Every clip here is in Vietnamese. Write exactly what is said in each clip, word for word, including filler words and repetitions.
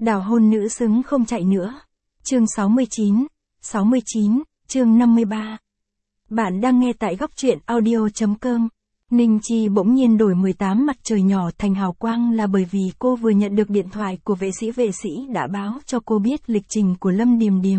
Đào hôn nữ xứng không chạy nữa. Chương sáu mươi chín, sáu mươi chín, chương năm mươi ba. Bạn đang nghe tại góc truyện audio.com. Ninh Chi bỗng nhiên đổi mười tám mặt trời nhỏ thành hào quang là bởi vì cô vừa nhận được điện thoại của vệ sĩ vệ sĩ đã báo cho cô biết lịch trình của Lâm Điềm Điềm.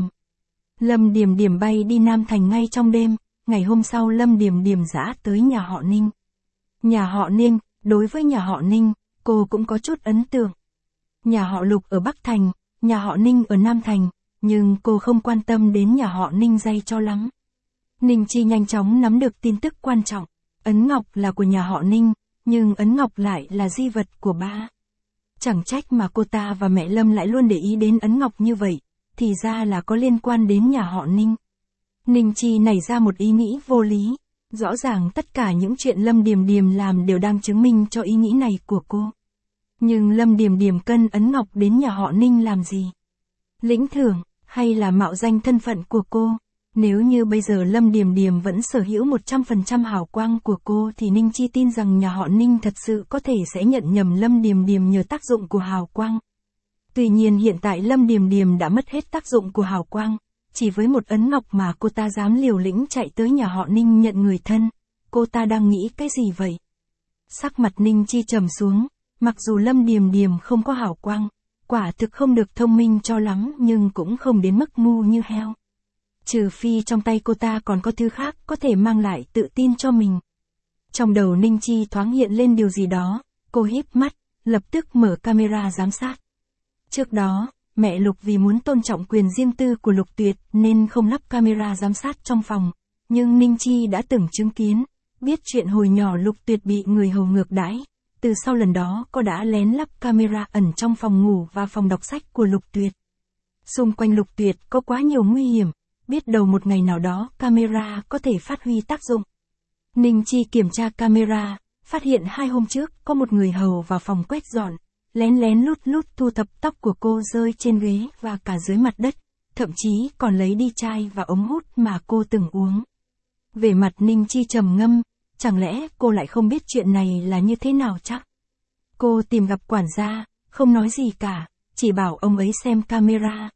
Lâm Điềm Điềm bay đi Nam Thành ngay trong đêm, ngày hôm sau Lâm Điềm Điềm dã tới nhà họ Ninh. Nhà họ Ninh, đối với nhà họ Ninh, cô cũng có chút ấn tượng. Nhà họ Lục ở Bắc Thành, nhà họ Ninh ở Nam Thành, nhưng cô không quan tâm đến nhà họ Ninh dây cho lắm. Ninh Chi nhanh chóng nắm được tin tức quan trọng, ấn ngọc là của nhà họ Ninh, nhưng ấn ngọc lại là di vật của ba. Chẳng trách mà cô ta và mẹ Lâm lại luôn để ý đến ấn ngọc như vậy, thì ra là có liên quan đến nhà họ Ninh. Ninh Chi nảy ra một ý nghĩ vô lý, rõ ràng tất cả những chuyện Lâm Điềm Điềm làm đều đang chứng minh cho ý nghĩ này của cô. Nhưng Lâm Điềm Điềm cân ấn ngọc đến nhà họ Ninh làm gì? Lĩnh thưởng, hay là mạo danh thân phận của cô? Nếu như bây giờ Lâm Điềm Điềm vẫn sở hữu một trăm phần trăm hào quang của cô thì Ninh Chi tin rằng nhà họ Ninh thật sự có thể sẽ nhận nhầm Lâm Điềm Điềm nhờ tác dụng của hào quang. Tuy nhiên hiện tại Lâm Điềm Điềm đã mất hết tác dụng của hào quang, chỉ với một ấn ngọc mà cô ta dám liều lĩnh chạy tới nhà họ Ninh nhận người thân. Cô ta đang nghĩ cái gì vậy? Sắc mặt Ninh Chi trầm xuống, mặc dù Lâm Điềm Điềm không có hào quang, quả thực không được thông minh cho lắm nhưng cũng không đến mức ngu như heo. Trừ phi trong tay cô ta còn có thứ khác có thể mang lại tự tin cho mình. Trong đầu Ninh Chi thoáng hiện lên điều gì đó, cô híp mắt, lập tức mở camera giám sát. Trước đó, mẹ Lục vì muốn tôn trọng quyền riêng tư của Lục Tuyệt nên không lắp camera giám sát trong phòng, nhưng Ninh Chi đã từng chứng kiến, biết chuyện hồi nhỏ Lục Tuyệt bị người hầu ngược đãi. Từ sau lần đó cô đã lén lắp camera ẩn trong phòng ngủ và phòng đọc sách của Lục Tuyệt. Xung quanh Lục Tuyệt có quá nhiều nguy hiểm, biết đầu một ngày nào đó camera có thể phát huy tác dụng. Ninh Chi kiểm tra camera, phát hiện hai hôm trước có một người hầu vào phòng quét dọn, lén lén lút lút thu thập tóc của cô rơi trên ghế và cả dưới mặt đất, thậm chí còn lấy đi chai và ống hút mà cô từng uống. Về mặt Ninh Chi trầm ngâm, chẳng lẽ cô lại không biết chuyện này là như thế nào chắc? Cô tìm gặp quản gia, không nói gì cả, chỉ bảo ông ấy xem camera.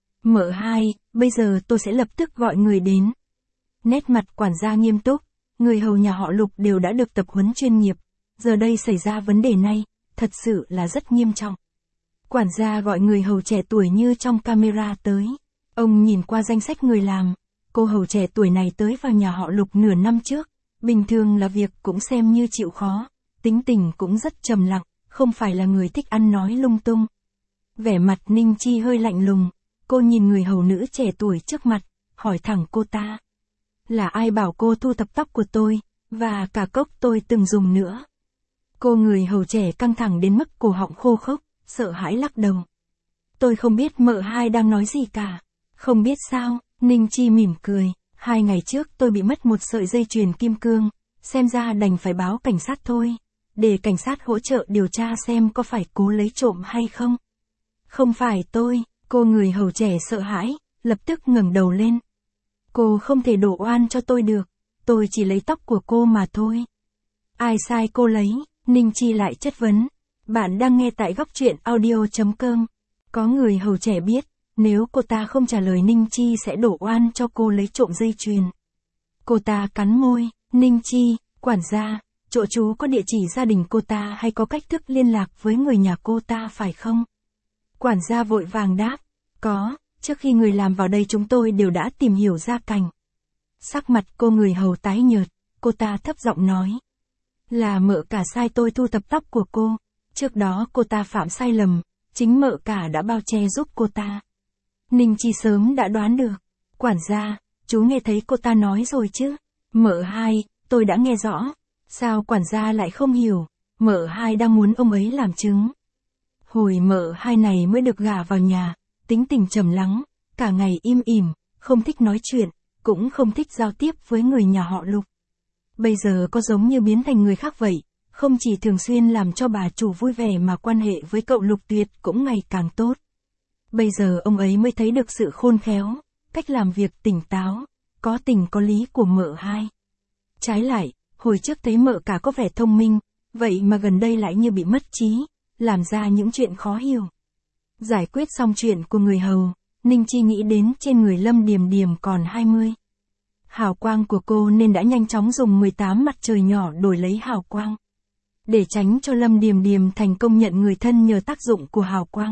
Mợ hai, bây giờ tôi sẽ lập tức gọi người đến. Nét mặt quản gia nghiêm túc, người hầu nhà họ Lục đều đã được tập huấn chuyên nghiệp, giờ đây xảy ra vấn đề này, thật sự là rất nghiêm trọng. Quản gia gọi người hầu trẻ tuổi như trong camera tới. Ông nhìn qua danh sách người làm, cô hầu trẻ tuổi này tới vào nhà họ Lục nửa năm trước, bình thường là việc cũng xem như chịu khó, tính tình cũng rất trầm lặng, không phải là người thích ăn nói lung tung. Vẻ mặt Ninh Chi hơi lạnh lùng, cô nhìn người hầu nữ trẻ tuổi trước mặt, hỏi thẳng cô ta. Là ai bảo cô thu thập tóc của tôi, và cả cốc tôi từng dùng nữa? Cô người hầu trẻ căng thẳng đến mức cổ họng khô khốc, sợ hãi lắc đầu. Tôi không biết mợ hai đang nói gì cả. Không biết sao, Ninh Chi mỉm cười. Hai ngày trước tôi bị mất một sợi dây chuyền kim cương, xem ra đành phải báo cảnh sát thôi, để cảnh sát hỗ trợ điều tra xem có phải cố lấy trộm hay không. Không phải tôi, cô người hầu trẻ sợ hãi, lập tức ngẩng đầu lên. Cô không thể đổ oan cho tôi được, tôi chỉ lấy tóc của cô mà thôi. Ai sai cô lấy? Ninh Chi lại chất vấn. Bạn đang nghe tại góc truyện audio.com. Có người hầu trẻ biết, nếu cô ta không trả lời Ninh Chi sẽ đổ oan cho cô lấy trộm dây chuyền. Cô ta cắn môi, Ninh Chi, quản gia, chỗ chú có địa chỉ gia đình cô ta hay có cách thức liên lạc với người nhà cô ta phải không? Quản gia vội vàng đáp, có, trước khi người làm vào đây chúng tôi đều đã tìm hiểu gia cảnh. Sắc mặt cô người hầu tái nhợt, cô ta thấp giọng nói. Là mợ cả sai tôi thu thập tóc của cô, trước đó cô ta phạm sai lầm, chính mợ cả đã bao che giúp cô ta. Ninh Chi sớm đã đoán được. Quản gia, chú nghe thấy cô ta nói rồi chứ? Mợ hai, tôi đã nghe rõ. Sao quản gia lại không hiểu? Mợ hai đang muốn ông ấy làm chứng. Hồi mợ hai này mới được gả vào nhà, tính tình trầm lắng, cả ngày im ỉm, không thích nói chuyện, cũng không thích giao tiếp với người nhà họ Lục. Bây giờ có giống như biến thành người khác vậy, không chỉ thường xuyên làm cho bà chủ vui vẻ mà quan hệ với cậu Lục Tuyệt cũng ngày càng tốt. Bây giờ ông ấy mới thấy được sự khôn khéo, cách làm việc tỉnh táo, có tình có lý của mợ hai. Trái lại, hồi trước thấy mợ cả có vẻ thông minh, vậy mà gần đây lại như bị mất trí, làm ra những chuyện khó hiểu. Giải quyết xong chuyện của người hầu, Ninh Chi nghĩ đến trên người Lâm Điềm Điềm còn hai mươi. Hào quang của cô nên đã nhanh chóng dùng mười tám mặt trời nhỏ đổi lấy hào quang. Để tránh cho Lâm Điềm Điềm thành công nhận người thân nhờ tác dụng của hào quang.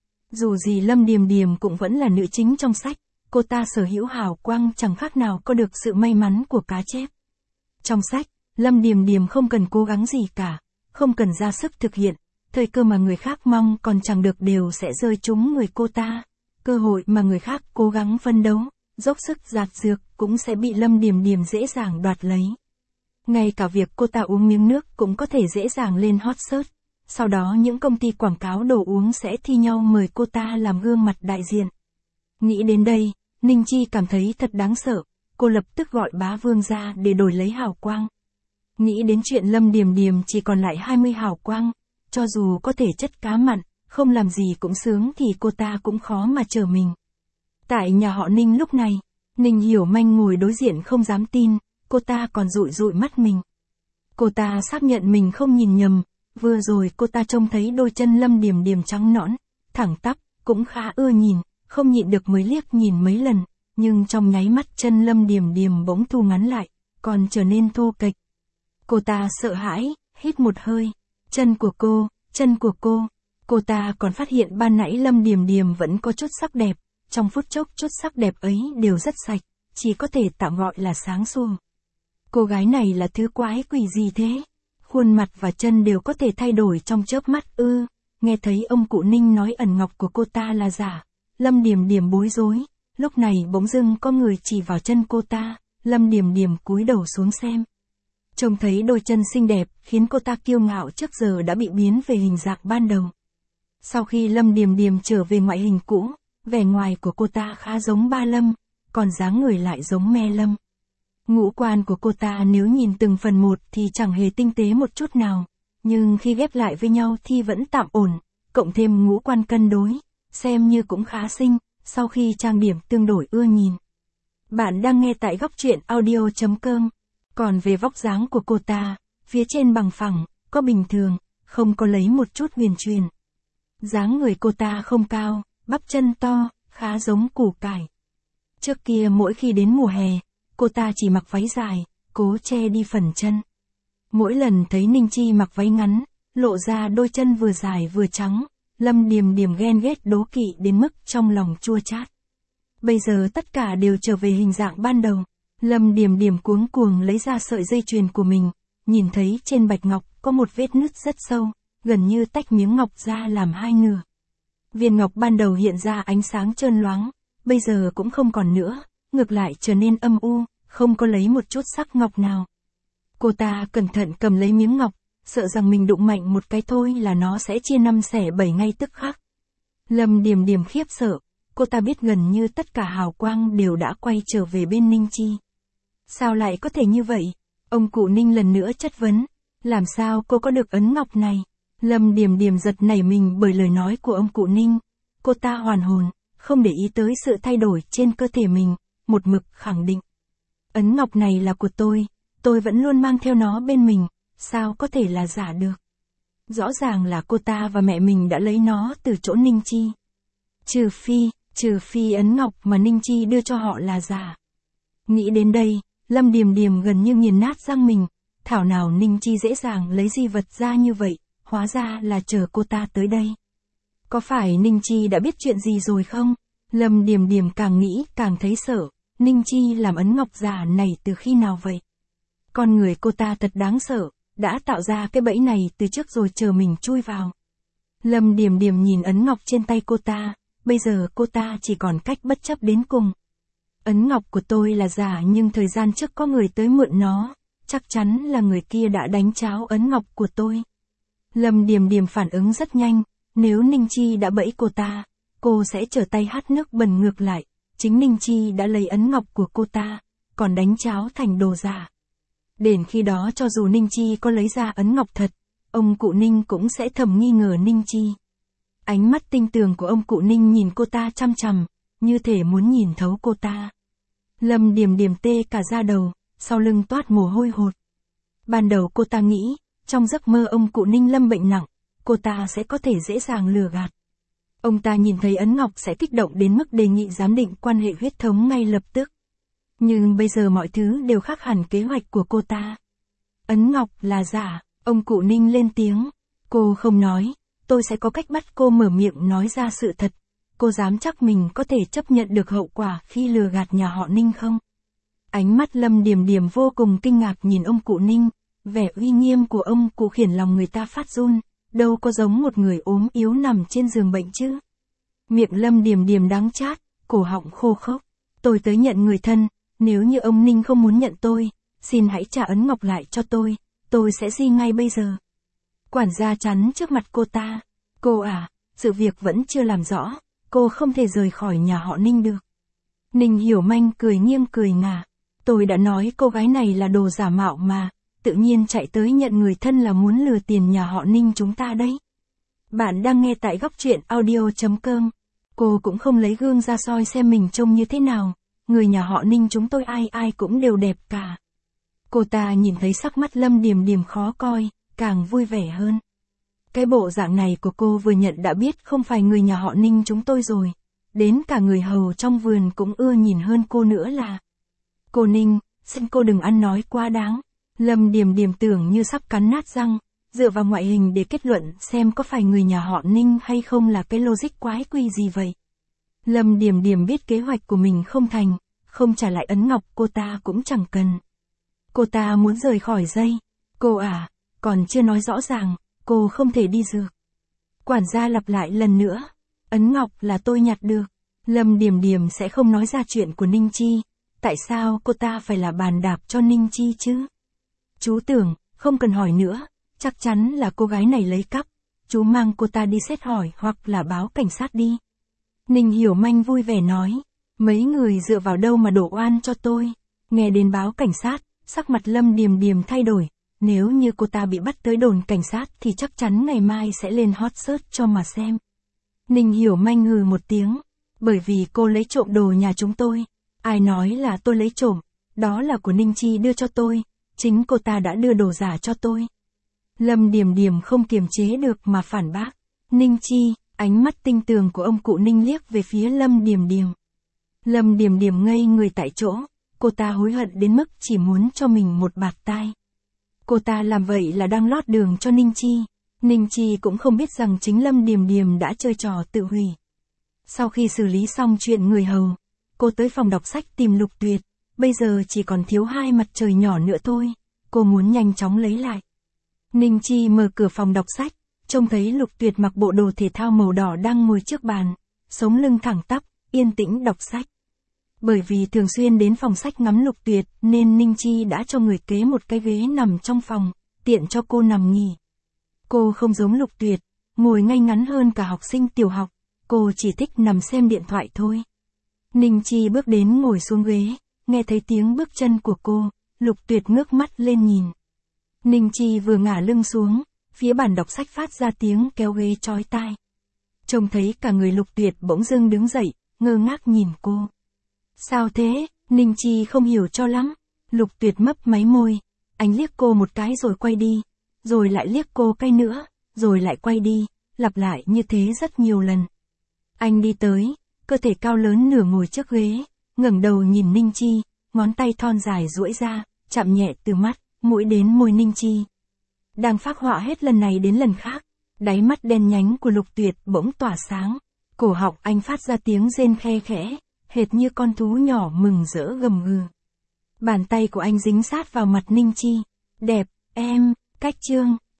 Dù gì Lâm Điềm Điềm cũng vẫn là nữ chính trong sách, cô ta sở hữu hào quang chẳng khác nào có được sự may mắn của cá chép. Trong sách, Lâm Điềm Điềm không cần cố gắng gì cả, không cần ra sức thực hiện, thời cơ mà người khác mong còn chẳng được đều sẽ rơi trúng người cô ta. Cơ hội mà người khác cố gắng phân đấu, dốc sức dạt dược cũng sẽ bị Lâm Điềm Điềm dễ dàng đoạt lấy. Ngay cả việc cô ta uống miếng nước cũng có thể dễ dàng lên hot search. Sau đó những công ty quảng cáo đồ uống sẽ thi nhau mời cô ta làm gương mặt đại diện. Nghĩ đến đây, Ninh Chi cảm thấy thật đáng sợ, cô lập tức gọi bá vương ra để đổi lấy hào quang. Nghĩ đến chuyện Lâm Điềm Điềm chỉ còn lại hai mươi hào quang, cho dù có thể chất cá mặn, không làm gì cũng sướng thì cô ta cũng khó mà trở mình. Tại nhà họ Ninh lúc này, Ninh Hiểu Manh ngồi đối diện không dám tin, cô ta còn dụi dụi mắt mình. Cô ta xác nhận mình không nhìn nhầm, vừa rồi cô ta trông thấy đôi chân Lâm Điềm Điềm trắng nõn, thẳng tắp, cũng khá ưa nhìn, không nhịn được mới liếc nhìn mấy lần, nhưng trong nháy mắt chân Lâm Điềm Điềm bỗng thu ngắn lại, còn trở nên thô kệch. Cô ta sợ hãi, hít một hơi, chân của cô, chân của cô. Cô ta còn phát hiện ban nãy Lâm Điềm Điềm vẫn có chút sắc đẹp, trong phút chốc chút sắc đẹp ấy đều rất sạch, chỉ có thể tạm gọi là sáng sủa. Cô gái này là thứ quái quỷ gì thế? Khuôn mặt và chân đều có thể thay đổi trong chớp mắt ư? Nghe thấy ông cụ Ninh nói ẩn ngọc của cô ta là giả, Lâm Điềm Điềm bối rối, lúc này bỗng dưng có người chỉ vào chân cô ta, Lâm Điềm Điềm cúi đầu xuống xem. Trông thấy đôi chân xinh đẹp khiến cô ta kiêu ngạo trước giờ đã bị biến về hình dạng ban đầu. Sau khi Lâm Điềm Điềm trở về ngoại hình cũ, vẻ ngoài của cô ta khá giống Ba Lâm, còn dáng người lại giống Me Lâm. Ngũ quan của cô ta nếu nhìn từng phần một thì chẳng hề tinh tế một chút nào, nhưng khi ghép lại với nhau thì vẫn tạm ổn, cộng thêm ngũ quan cân đối, xem như cũng khá xinh, sau khi trang điểm tương đối ưa nhìn. Bạn đang nghe tại góc truyện audio chấm com. Còn về vóc dáng của cô ta, phía trên bằng phẳng, có bình thường, không có lấy một chút huyền truyền. Dáng người cô ta không cao, bắp chân to, khá giống củ cải. Trước kia mỗi khi đến mùa hè, cô ta chỉ mặc váy dài, cố che đi phần chân. Mỗi lần thấy Ninh Chi mặc váy ngắn, lộ ra đôi chân vừa dài vừa trắng, Lâm Điềm Điềm ghen ghét đố kỵ đến mức trong lòng chua chát. Bây giờ tất cả đều trở về hình dạng ban đầu. Lâm Điềm Điềm cuống cuồng lấy ra sợi dây chuyền của mình, nhìn thấy trên bạch ngọc có một vết nứt rất sâu, gần như tách miếng ngọc ra làm hai nửa. Viên ngọc ban đầu hiện ra ánh sáng trơn loáng, bây giờ cũng không còn nữa, ngược lại trở nên âm u, không có lấy một chút sắc ngọc nào. Cô ta cẩn thận cầm lấy miếng ngọc, sợ rằng mình đụng mạnh một cái thôi là nó sẽ chia năm xẻ bảy ngay tức khắc. Lâm Điềm Điềm khiếp sợ, cô ta biết gần như tất cả hào quang đều đã quay trở về bên Ninh Chi. Sao lại có thể như vậy? Ông cụ Ninh lần nữa chất vấn, làm sao cô có được ấn ngọc này? Lâm Điềm Điềm giật nảy mình bởi lời nói của ông cụ Ninh. Cô ta hoàn hồn, không để ý tới sự thay đổi trên cơ thể mình, một mực khẳng định. Ấn ngọc này là của tôi, tôi vẫn luôn mang theo nó bên mình, sao có thể là giả được? Rõ ràng là cô ta và mẹ mình đã lấy nó từ chỗ Ninh Chi. Trừ phi, trừ phi ấn ngọc mà Ninh Chi đưa cho họ là giả. Nghĩ đến đây, Lâm Điềm Điềm gần như nghiền nát răng mình, thảo nào Ninh Chi dễ dàng lấy di vật ra như vậy, hóa ra là chờ cô ta tới đây. Có phải Ninh Chi đã biết chuyện gì rồi không? Lâm Điềm Điềm càng nghĩ càng thấy sợ, Ninh Chi làm ấn ngọc giả này từ khi nào vậy? Con người cô ta thật đáng sợ, đã tạo ra cái bẫy này từ trước rồi chờ mình chui vào. Lâm Điềm Điềm nhìn ấn ngọc trên tay cô ta, bây giờ cô ta chỉ còn cách bất chấp đến cùng. Ấn ngọc của tôi là giả nhưng thời gian trước có người tới mượn nó, chắc chắn là người kia đã đánh tráo ấn ngọc của tôi. Lâm Điềm Điềm phản ứng rất nhanh, nếu Ninh Chi đã bẫy cô ta, cô sẽ trở tay hắt nước bẩn ngược lại, chính Ninh Chi đã lấy ấn ngọc của cô ta, còn đánh tráo thành đồ giả. Đến khi đó cho dù Ninh Chi có lấy ra ấn ngọc thật, ông cụ Ninh cũng sẽ thầm nghi ngờ Ninh Chi. Ánh mắt tinh tường của ông cụ Ninh nhìn cô ta chăm chằm, như thể muốn nhìn thấu cô ta. Lâm Điềm Điềm tê cả da đầu, sau lưng toát mồ hôi hột. Ban đầu cô ta nghĩ, trong giấc mơ ông cụ Ninh lâm bệnh nặng, cô ta sẽ có thể dễ dàng lừa gạt. Ông ta nhìn thấy Ấn Ngọc sẽ kích động đến mức đề nghị giám định quan hệ huyết thống ngay lập tức. Nhưng bây giờ mọi thứ đều khác hẳn kế hoạch của cô ta. Ấn Ngọc là giả, ông cụ Ninh lên tiếng. Cô không nói, tôi sẽ có cách bắt cô mở miệng nói ra sự thật. Cô dám chắc mình có thể chấp nhận được hậu quả khi lừa gạt nhà họ Ninh không? Ánh mắt Lâm Điềm Điềm vô cùng kinh ngạc nhìn ông cụ Ninh, vẻ uy nghiêm của ông cụ khiến lòng người ta phát run, đâu có giống một người ốm yếu nằm trên giường bệnh chứ. Miệng Lâm Điềm Điềm đắng chát, cổ họng khô khốc. Tôi tới nhận người thân, nếu như ông Ninh không muốn nhận tôi, xin hãy trả Ấn Ngọc lại cho tôi, tôi sẽ di ngay bây giờ. Quản gia chắn trước mặt cô ta. Cô à, sự việc vẫn chưa làm rõ, cô không thể rời khỏi nhà họ Ninh được. Ninh Hiểu Manh cười nghiêng cười ngả. Tôi đã nói cô gái này là đồ giả mạo mà, tự nhiên chạy tới nhận người thân là muốn lừa tiền nhà họ Ninh chúng ta đấy. Bạn đang nghe tại góc truyện audio chấm com. Cô cũng không lấy gương ra soi xem mình trông như thế nào, người nhà họ Ninh chúng tôi ai ai cũng đều đẹp cả. Cô ta nhìn thấy sắc mắt Lâm Điềm Điềm khó coi, càng vui vẻ hơn. Cái bộ dạng này của cô vừa nhận đã biết không phải người nhà họ Ninh chúng tôi rồi, đến cả người hầu trong vườn cũng ưa nhìn hơn cô nữa là. Cô Ninh, xin cô đừng ăn nói quá đáng. Lâm Điềm Điềm tưởng như sắp cắn nát răng, dựa vào ngoại hình để kết luận xem có phải người nhà họ Ninh hay không là cái logic quái quỷ gì vậy. Lâm Điềm Điềm biết kế hoạch của mình không thành, không trả lại Ấn Ngọc cô ta cũng chẳng cần. Cô ta muốn rời khỏi dây. Cô à, còn chưa nói rõ ràng, cô không thể đi dược. Quản gia lặp lại lần nữa, Ấn Ngọc là tôi nhặt được. Lâm Điềm Điềm sẽ không nói ra chuyện của Ninh Chi. Tại sao cô ta phải là bàn đạp cho Ninh Chi chứ? Chú tưởng, không cần hỏi nữa, chắc chắn là cô gái này lấy cắp. Chú mang cô ta đi xét hỏi hoặc là báo cảnh sát đi. Ninh Hiểu Manh vui vẻ nói, mấy người dựa vào đâu mà đổ oan cho tôi. Nghe đến báo cảnh sát, sắc mặt Lâm Điềm Điềm thay đổi. Nếu như cô ta bị bắt tới đồn cảnh sát thì chắc chắn ngày mai sẽ lên hot search cho mà xem. Ninh Hiểu Manh hừ một tiếng, bởi vì cô lấy trộm đồ nhà chúng tôi. Ai nói là tôi lấy trộm, đó là của Ninh Chi đưa cho tôi, chính cô ta đã đưa đồ giả cho tôi. Lâm Điềm Điềm không kiềm chế được mà phản bác. Ninh Chi, ánh mắt tinh tường của ông cụ Ninh liếc về phía Lâm Điềm Điềm. Lâm Điềm Điềm ngây người tại chỗ, cô ta hối hận đến mức chỉ muốn cho mình một bạt tai. Cô ta làm vậy là đang lót đường cho Ninh Chi. Ninh Chi cũng không biết rằng chính Lâm Điềm Điềm đã chơi trò tự hủy. Sau khi xử lý xong chuyện người hầu, cô tới phòng đọc sách tìm Lục Tuyệt, bây giờ chỉ còn thiếu hai mặt trời nhỏ nữa thôi, cô muốn nhanh chóng lấy lại. Ninh Chi mở cửa phòng đọc sách, trông thấy Lục Tuyệt mặc bộ đồ thể thao màu đỏ đang ngồi trước bàn, sống lưng thẳng tắp, yên tĩnh đọc sách. Bởi vì thường xuyên đến phòng sách ngắm Lục Tuyệt nên Ninh Chi đã cho người kế một cái ghế nằm trong phòng, tiện cho cô nằm nghỉ. Cô không giống Lục Tuyệt, ngồi ngay ngắn hơn cả học sinh tiểu học, cô chỉ thích nằm xem điện thoại thôi. Ninh Chi bước đến ngồi xuống ghế, nghe thấy tiếng bước chân của cô, Lục Tuyệt ngước mắt lên nhìn. Ninh Chi vừa ngả lưng xuống, phía bàn đọc sách phát ra tiếng kéo ghế chói tai. Trông thấy cả người Lục Tuyệt bỗng dưng đứng dậy, ngơ ngác nhìn cô. Sao thế? Ninh Chi không hiểu cho lắm. Lục Tuyệt mấp máy môi, anh liếc cô một cái rồi quay đi, rồi lại liếc cô cái nữa, rồi lại quay đi, lặp lại như thế rất nhiều lần. Anh đi tới, cơ thể cao lớn nửa ngồi trước ghế, ngẩng đầu nhìn Ninh Chi, ngón tay thon dài duỗi ra, chạm nhẹ từ mắt, mũi đến môi Ninh Chi. Đang phác họa hết lần này đến lần khác, đáy mắt đen nhánh của Lục Tuyệt bỗng tỏa sáng, cổ họng anh phát ra tiếng rên khe khẽ, hệt như con thú nhỏ mừng rỡ gầm gừ. Bàn tay của anh dính sát vào mặt Ninh Chi. Đẹp, em, cách chương.